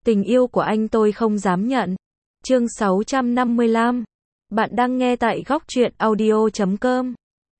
Tình yêu của anh tôi không dám nhận. Chương 655. Bạn đang nghe tại góc truyện audio.com.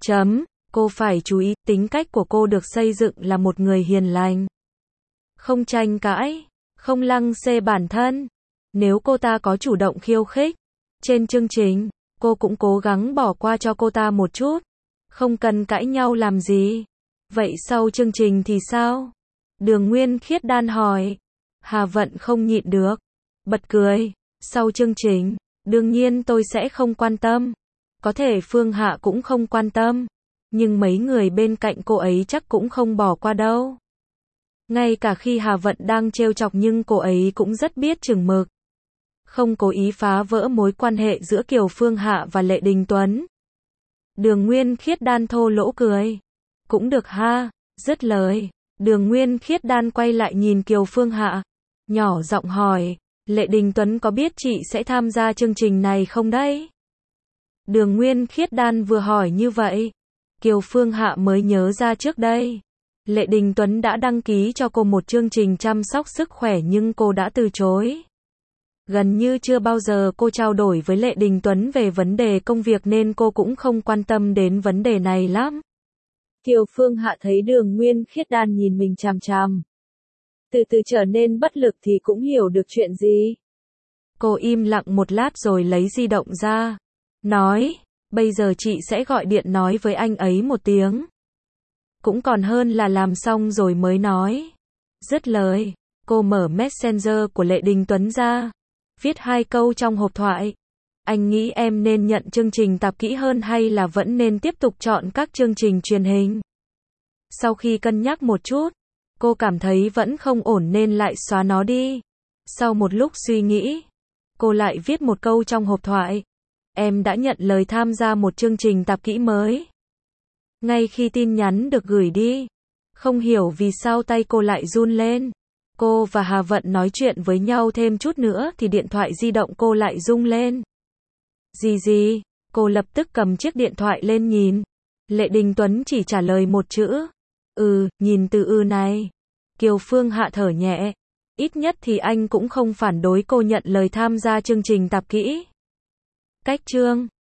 Cô phải chú ý, tính cách của cô được xây dựng là một người hiền lành. Không tranh cãi, không lăng xê bản thân. Nếu cô ta có chủ động khiêu khích trên chương trình, cô cũng cố gắng bỏ qua cho cô ta một chút. Không cần cãi nhau làm gì. Vậy sau chương trình thì sao? Đường Nguyên Khiết Đan hỏi. Hà Vận không nhịn được, bật cười. Sau chương trình, đương nhiên tôi sẽ không quan tâm. Có thể Phương Hạ cũng không quan tâm. Nhưng mấy người bên cạnh cô ấy chắc cũng không bỏ qua đâu. Ngay cả khi Hà Vận đang trêu chọc nhưng cô ấy cũng rất biết chừng mực. Không cố ý phá vỡ mối quan hệ giữa Kiều Phương Hạ và Lệ Đình Tuấn. Đường Nguyên Khiết Đan thô lỗ cười. Cũng được ha, dứt lời. Đường Nguyên Khiết Đan quay lại nhìn Kiều Phương Hạ. Nhỏ giọng hỏi, Lệ Đình Tuấn có biết chị sẽ tham gia chương trình này không đấy? Đường Nguyên Khiết Đan vừa hỏi như vậy, Kiều Phương Hạ mới nhớ ra trước đây. Lệ Đình Tuấn đã đăng ký cho cô một chương trình chăm sóc sức khỏe nhưng cô đã từ chối. Gần như chưa bao giờ cô trao đổi với Lệ Đình Tuấn về vấn đề công việc nên cô cũng không quan tâm đến vấn đề này lắm. Kiều Phương Hạ thấy Đường Nguyên Khiết Đan nhìn mình chằm chằm. Từ từ trở nên bất lực thì cũng hiểu được chuyện gì. Cô im lặng một lát rồi lấy di động ra. Nói, bây giờ chị sẽ gọi điện nói với anh ấy một tiếng. Cũng còn hơn là làm xong rồi mới nói. Dứt lời, cô mở Messenger của Lệ Đình Tuấn ra. Viết 2 câu trong hộp thoại. Anh nghĩ em nên nhận chương trình tạp kỹ hơn hay là vẫn nên tiếp tục chọn các chương trình truyền hình? Sau khi cân nhắc một chút, cô cảm thấy vẫn không ổn nên lại xóa nó đi. Sau một lúc suy nghĩ, cô lại viết một câu trong hộp thoại. Em đã nhận lời tham gia một chương trình tạp kỹ mới. Ngay khi tin nhắn được gửi đi, không hiểu vì sao tay cô lại run lên. Cô và Hà Vận nói chuyện với nhau thêm chút nữa thì điện thoại di động cô lại rung lên. Gì? Cô lập tức cầm chiếc điện thoại lên nhìn. Lệ Đình Tuấn chỉ trả lời một chữ. Nhìn từ này. Kiều Phương Hạ thở nhẹ. Ít nhất thì anh cũng không phản đối cô nhận lời tham gia chương trình tạp kỹ. Cách chương